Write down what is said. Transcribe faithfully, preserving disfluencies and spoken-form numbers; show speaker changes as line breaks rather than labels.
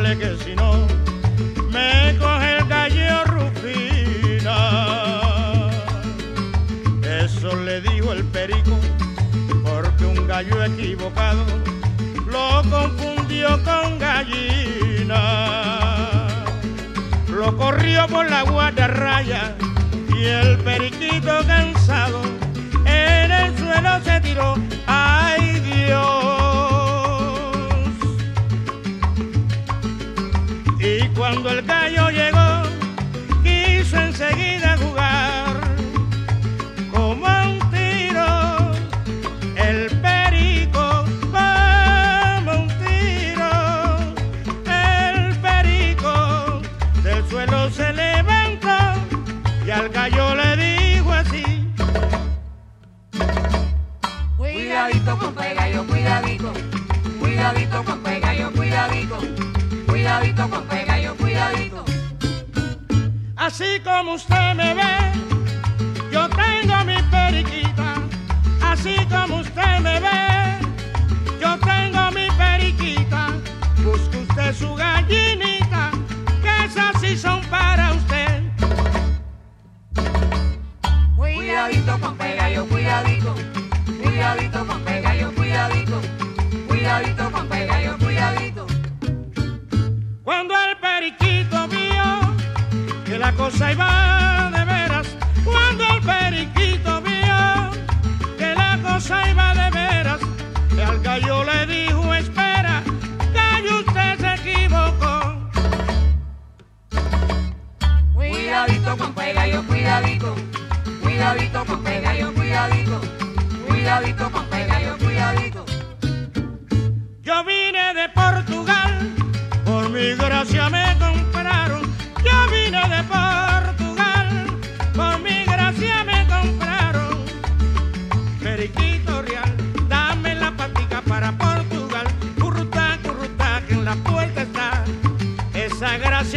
vale que si no me coge el gallo Rufina. Eso le dijo el perico, porque un gallo equivocado lo confundió con gallina. Lo corrió por la guardarraya y el periquito cansado en el suelo se tiró. ¡Ay, Dios! Y cuando el gallo llegó, quiso enseguida jugar. Como un tiro, el perico, como un tiro, el perico del suelo se levantó y al gallo le dijo así:
cuidadito con gallo, cuidadito, cuidadito con gallo, cuidadito, cuidadito con gallo, cuidadito.
Así como usted me ve, yo tengo mi periquita. Así como usted me ve, yo tengo mi periquita. Busque usted su gallinita, que esas sí son para usted.
Cuidadito con gallo, cuidadito, cuidadito con gallo, cuidadito, cuidadito con gallo, cuidadito.
Cuando el periquito vio que la cosa iba de veras, cuando el periquito vio que la cosa iba de veras, al gallo le dijo: espera, gallo, usted se equivocó.
Cuidadito con gallo, cuidadito, cuidadito con gallo, cuidadito, cuidadito con gallo, cuidadito.
Yo vine de Portugal, por mi gracia me compraron. Yo vine de Portugal, por mi gracia me compraron. Periquito real, dame la patica para Portugal. Currutá, currutá, que en la puerta está esa gracia